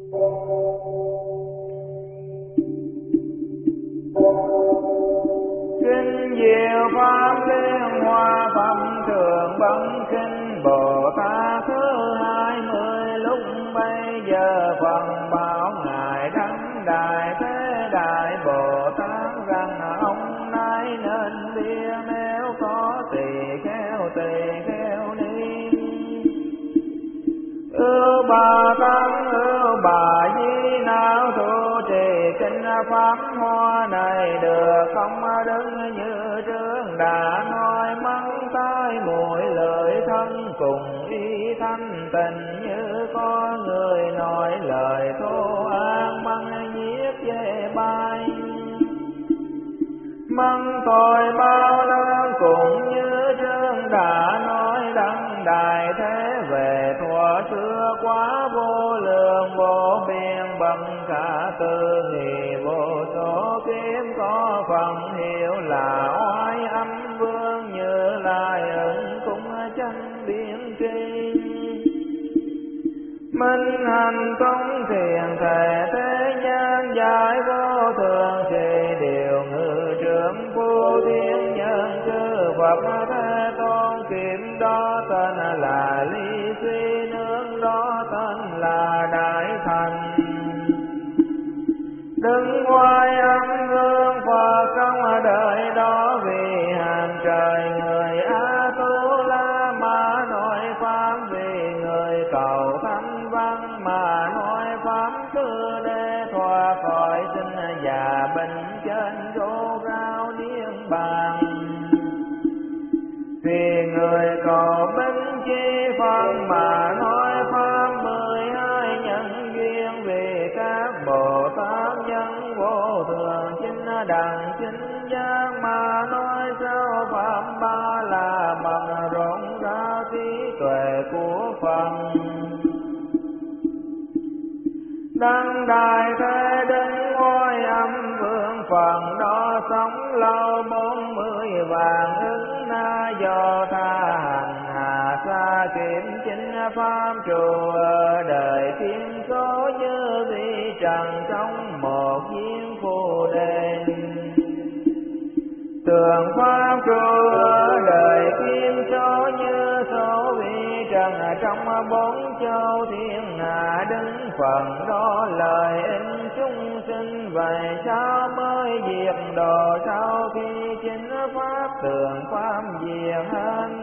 Kinh diệu pháp liên hoa phẩm thường bấn kinh Bồ Tát thứ 20 lúc bây giờ phần bảo ngài Đấng Đại Thế Đại Bồ Tát rằng ông nay nên biết nếu có tỳ kheo ni ưu bà tăng ưu bà di não thu trì kinh pháp hoa này được không đứng như trước đã nói mắng tai mũi lợi thân cùng y thanh tình như có người nói lời thô ác mắng nhiếc về bay mắng tội bao lớn cũng như trước đã nói Đấng Đại Thế về thuở xưa quá vô lượng vô biên bằng cả tư nghị vô số kiếp có phần hiệu là oai âm vương Như Lai ứng cũng chân biến tri minh hành công thiền thể thế nhân giải vô thường thì điều ngự trưởng vô thiên nhân chư Phật Thế Tôn kiếm đó tên là ly suy nương đó tên là đại thành đứng ngoài âm vương Phật trong đời đó vì hàng trời người A Tu La mà nói pháp vì người cầu thanh văn mà nói pháp tư để thoát khỏi sinh già bệnh trên rô rao niết bàn vì người cầu binh chi phân mà nói pháp 12 nhân duyên vì các Bồ Tát nhân vô thường chính đẳng chính giác mà nói sao pháp ba là bằng rộng ra trí tuệ của phần Đấng Đại Thế đứng ngôi âm vương phần đó sống lâu 40 vạn ứng na do tha hành hạ xa kiểm chính pháp trụ ở đời thiên số như vi trần trong một viên phù đền tường pháp trụ ở đời thiên số như số vi trần trong 4 châu thiên hạ đứng phần đó lời in chúng sinh vậy sao mới diệt độ sau khi chính pháp tường pháp diệt hành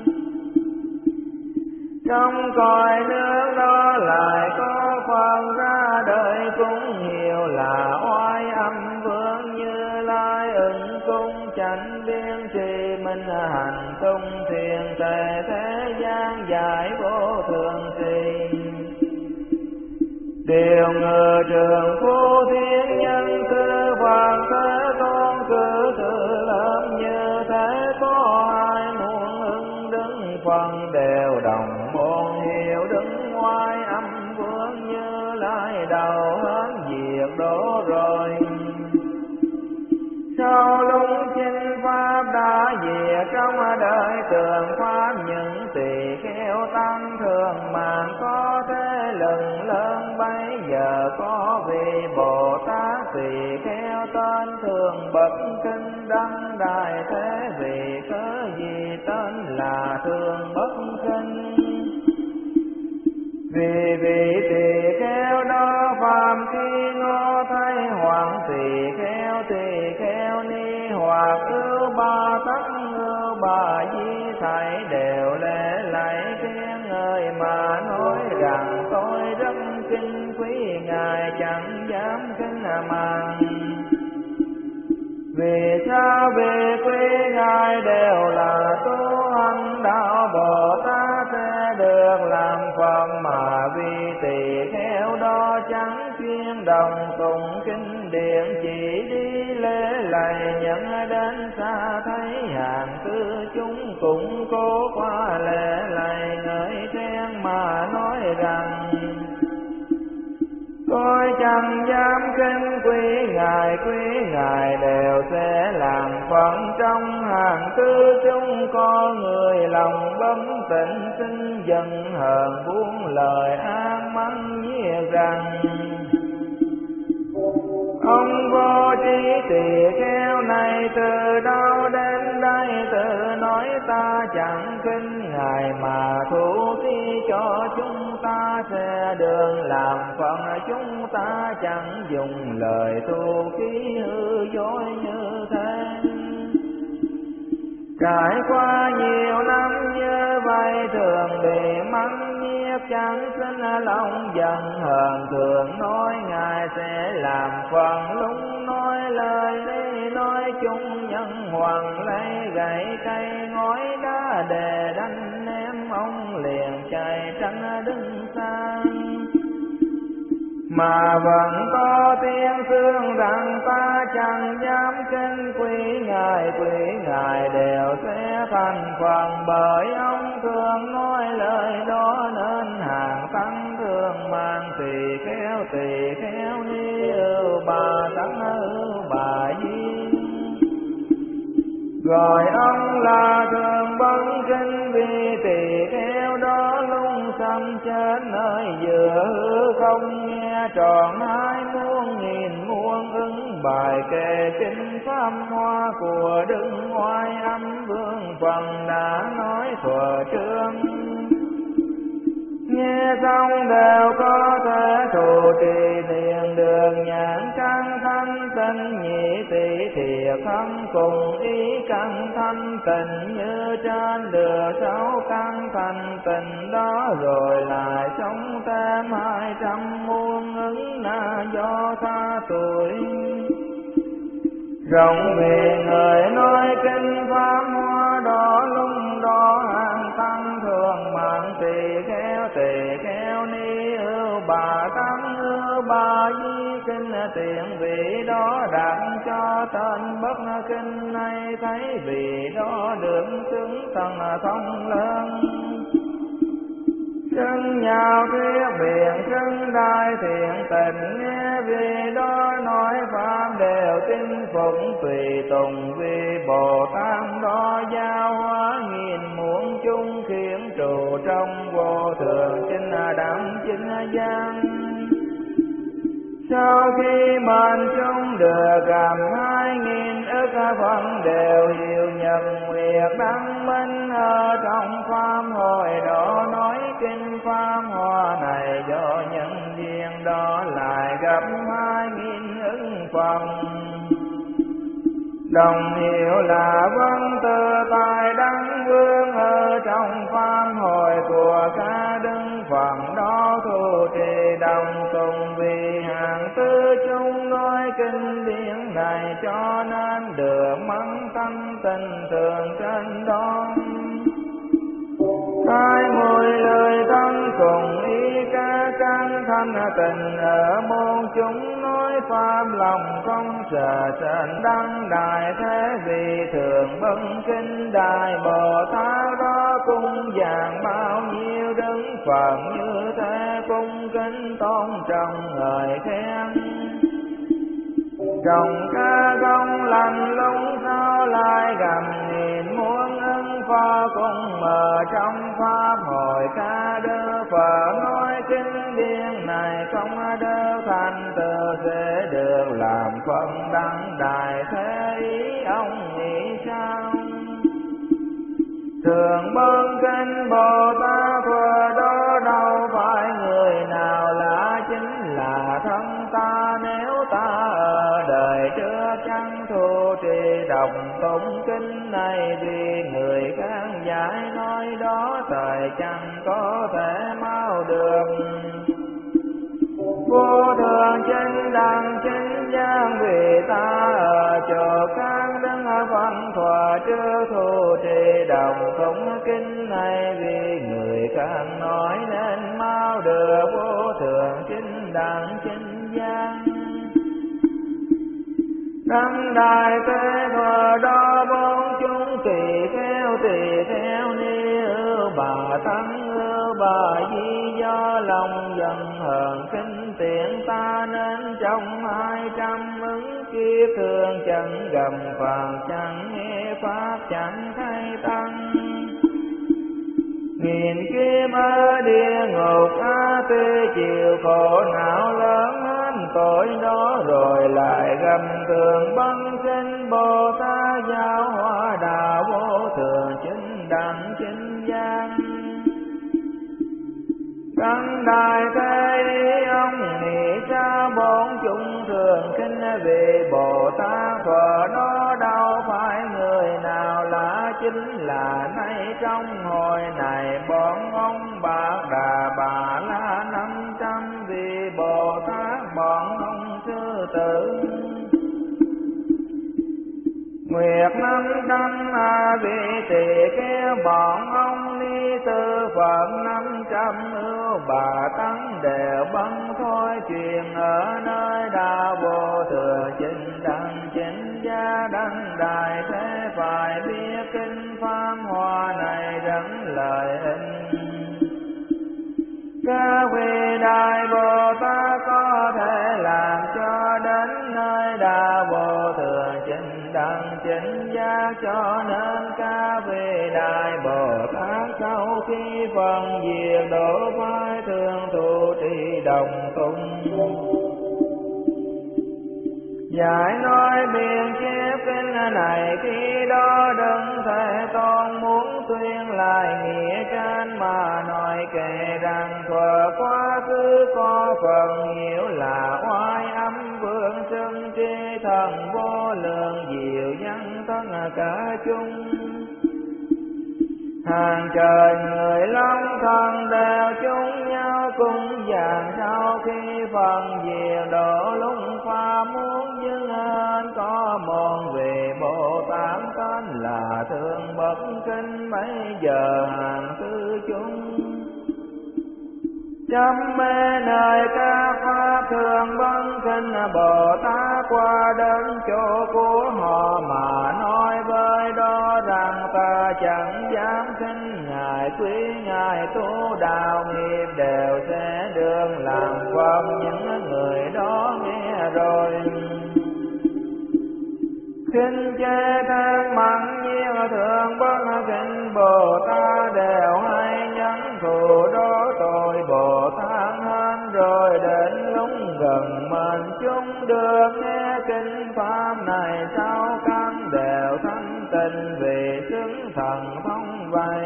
trong cõi nước đó lại có phần ra đời cũng nhiều là oai âm vương Như Lai ứng cung chánh biên trì minh hành tung thiền tề thế gian giải vô thường trì điều ngự trường phu thiên nhân cư Phật Thế Tôn cử sự lớn như thế có ai muốn ứng đứng phần đều đồng môn hiệu đứng ngoài âm vương Như Lai đầu hết diệt đổ rồi sau lúc chinh pháp đã diệt trong đời tường pháp những tỳ kheo tăng thường mà có thế lực lớn bấy giờ có vị Bồ Tát tỳ kheo tên thường bậc kinh Đấng Đại Thế vì cớ gì tên là thường bất kinh vì vị tỳ kheo đó phàm khi ngô thấy hoàng tỳ kheo ni hoặc ưu ba tắc ưu bà di thảy đều lễ lạy khen ngợi mà nói rằng tôi rất kính quý ngài chẳng dám kính màng vì sao vì quý ngài đều là tu hành đạo Bồ Tát sẽ được làm Phật mà vì tỳ kheo đó chẳng chuyên đồng tụng kinh điển chỉ đi lễ lạy nhận đến xa thấy hàng cư chúng cũng cố qua lễ lạy ngợi khen mà nói rằng tôi chẳng dám kính quý ngài đều sẽ làm phận trong hàng tư chúng có người lòng bấm tịnh sinh dần hờn buông lời an mắng nhiếc rằng ông vô trí tỳ kheo này từ đâu đến đây, tự nói ta chẳng khinh ngài mà thủ thí cho chúng ta sẽ đường làm phận, chúng ta chẳng dùng lời tu khí hư dối như thế. Trải qua nhiều năm như vậy thường bị mắng nhiếc, chẳng sinh lòng giận hờn, thường nói ngài sẽ làm phần, lúc nói lời đi nói chung nhân hoàng, lấy gậy cây ngói đá đè đánh ném, ông liền chạy tránh đứng xa. Mà vẫn có tiếng xương rằng ta chẳng dám kinh quý ngài đều sẽ thành phần, bởi ông thường nói lời đó nên hàng tăng thường mang tỳ kheo ni bà tánh bà di, gọi ông là thường bấn kinh, vì tỳ kheo đó lung xăm trên nơi giữa hư không, nghe tròn hai muôn nghìn muôn ứng bài kệ kinh pháp hoa của Đức Oai Âm Vương Phần đã nói thuở trước. Nghe xong đều có thể trụ trì thiền đường, nhãn căn thanh tịnh nhị tỷ thiệt không cùng ý căn thanh tịnh, như trên đường sáu căn thanh tịnh đó, rồi lại sống thêm 200 muôn ứng là do tha tuổi. Rộng vì người nói kinh pháp hoa đó, lúc đó hàng tăng thường mạng tỳ kheo ni bà tăng bà di, kinh tiện vị đó đặt cho tên bất kinh này, thấy vì đó được xứng tầng thông lớn. Xưng nhào thuyết biện xưng đại thiện tình, nghe vì đó nói pháp đều tin phục tùy tùng, vì Bồ Tát đó giáo hóa nghìn muôn chung, khiến trụ trong vô thường chinh đẳng chinh gian. Sau khi mệnh chúng được cầm 2000 ức phần, đều hiểu nhật nguyệt đăng minh ở trong pháp hội đó, nói kinh pháp hoa này do nhân duyên đó lại gặp 2000 ức phần. Đồng hiểu là vân từ tài đăng vương ở trong pháp hội của cả đức Phật đó, thu trì đồng tùng vì hàng tư chúng nói kinh điển này, cho nên được mắng thanh tịnh thường trên đó. Tai mùi lời thân cùng ý ca căn thanh tình, ở môn chúng nói pháp lòng không sợ sệt đăng đại thế, vì thường bấn kinh đại Bồ Tát đó cung vàng bao nhiêu đức Phật, như thế cung kính tôn trọng ngợi khen. Trồng ca công lành lung sao lại gầm nghìn muôn ân pho, cùng mở trong pháp hội ca Đức Phật nói kinh điển này, không đâu thành tựu sẽ được làm phân đăng đại thế, ý ông nghĩ sao? Thường bấn kinh Bồ Tát thuở đó đâu phải người nào lạ, chính là thân ta, nếu ta ở đời trước chẳng thu trì đọc tụng kinh này, vì người khác giải nói đó thời chẳng có thể mau được. Vô thường chánh đẳng chánh giác, vì ta ở chỗ khác đứng ở văn thuở trước thu trì đọc tụng kinh này, vì người khác nói nên mau được. Vô thường chánh đẳng chánh giác đăng đại thế thuở đó, bốn chúng tỳ kheo ni bà tăng bà di, do lòng giận hờn kinh tiện ta, nên trong 200 ứng kiếp thường chẳng gầm phàn, chẳng nghe pháp chẳng thấy tăng. nghìn kiếp ở địa ngục A Tỳ chịu khổ não lớn hết tội đó, rồi lại gầm thường băng sinh Bồ Tát giáo hóa đạo vô thường chính đẳng chính giác. Căn đại thế ông nghĩ ra bốn chúng thường khinh vì Bồ Tát thuở đó đâu phải người nào lạ, chính là nay trong hồi này bọn ông Bạc Đà Bà La 500 vì Bồ Tát bọn ông sư tử. Nguyệt 500 A Vị Tỳ kéo bọn ông ni tư Phật 500 ưu bà tăng đều băng thôi truyền ở nơi đạo vô thường chính đẳng chính gia đăng đại thế phải biết kinh pháp hoa này rất lợi ích. Các vị đại Bồ Tát có thể làm cho đến nơi đạo vô thường chính đẳng chính giác, cho nên các vị đại Bồ Tát sau khi phân diệt độ phải thường trụ trì đồng cung. Giải nói biên chép kinh này khi đó Đức Thế Tôn muốn tuyên lại nghĩa trên mà nói kể rằng thuở quá khứ có phần nhiều là oai âm vương xưng tri thần vô lượng diệu nhân thân cả chung. Hàng trời người long thần đều chung nhau cùng dàn sau khi phần diệt độ lúc pha muốn dưng hên có một vị Bồ Tát tên là Thương Bất Kinh mấy giờ hàng tư chúng. Chấm mê nơi các pháp thường Bất Kinh Bồ Tát qua đến chỗ của họ mà nói với đó rằng ta chẳng dám khinh Ngài, quý Ngài tu đạo nghiệp đều sẽ đương làm Phật. Những người đó nghe rồi khinh chê than mắng nhiêu thường Bất Kinh Bồ Tát đều hay nhẫn thù đó tội Bồ Tát hơn. Rồi đến lúc gần mình chúng được nghe kinh pháp này sau căn đều thanh tịnh vì xứng thần thông vậy.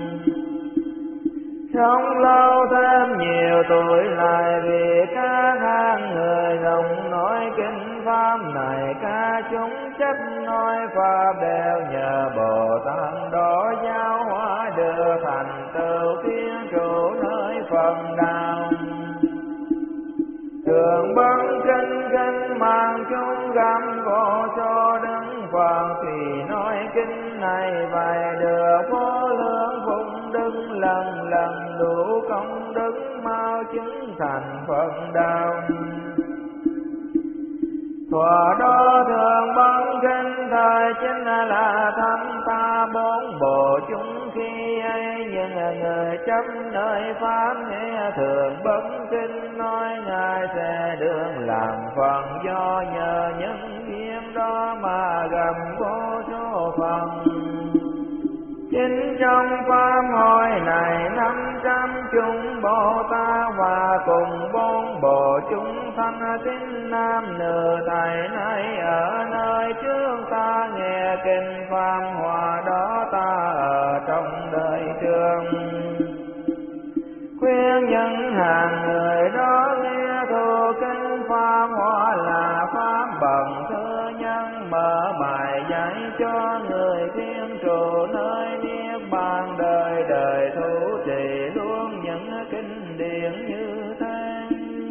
Sống lâu thêm nhiều tuổi lại vì các hang người rộng nói kinh pháp này, các chúng chấp nói pháp đều nhờ Bồ Tát đó giáo hóa được thành tựu thiên trụ nơi phần đạo. Thường Bất Kinh kinh mang chúng gắm vô số đứng Phật thì nói kinh này vậy được vô lượng phụng đức lần lần đủ công đức mau chứng thành Phật đạo. Thuở đó Thường Bất Kinh thời chính là thánh ta bốn bộ chúng khi ấy, nhưng người chấp nơi pháp nghe Thường Bất Kinh nói Ngài sẽ đương làm Phật, do nhờ nhân duyên đó mà gặp vô số Phật. Chính trong pháp hội này 500 chúng Bồ Tát và cùng bốn bộ chúng thanh tín nam nữ thầy này ở nơi trước ta nghe kinh pháp hòa đó ta ở trong đời trường. Khuyên những hàng người đó nghe thu kinh pháp hòa là pháp bậc thứ nhân, mở bài dạy cho người thiên trụ nơi niết bàn đời đời thủ trì luôn những kinh điển như thế.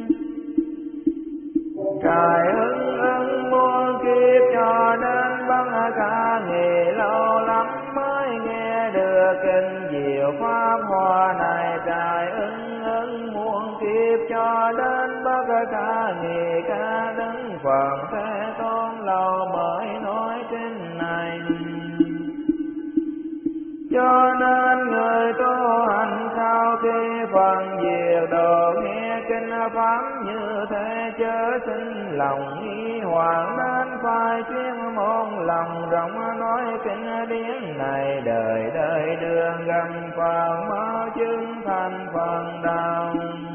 Trải ưng muôn kiếp cho đến Bất Khả Nghị lâu lắm mới nghe được kinh diệu pháp hoa này. Trải ưng muôn kiếp cho đến Bất Khả Nghị ca Đức Phật Thế Tôn lâu mới nói kinh này. Cho nên người tu hành sau khi phần diệt độ nghe kinh pháp như thế, chớ sinh lòng nghi hoặc, nên phải chuyên môn lòng rộng nói kinh điển này, đời đời đường gần Phật mau chứng thành phần đạo.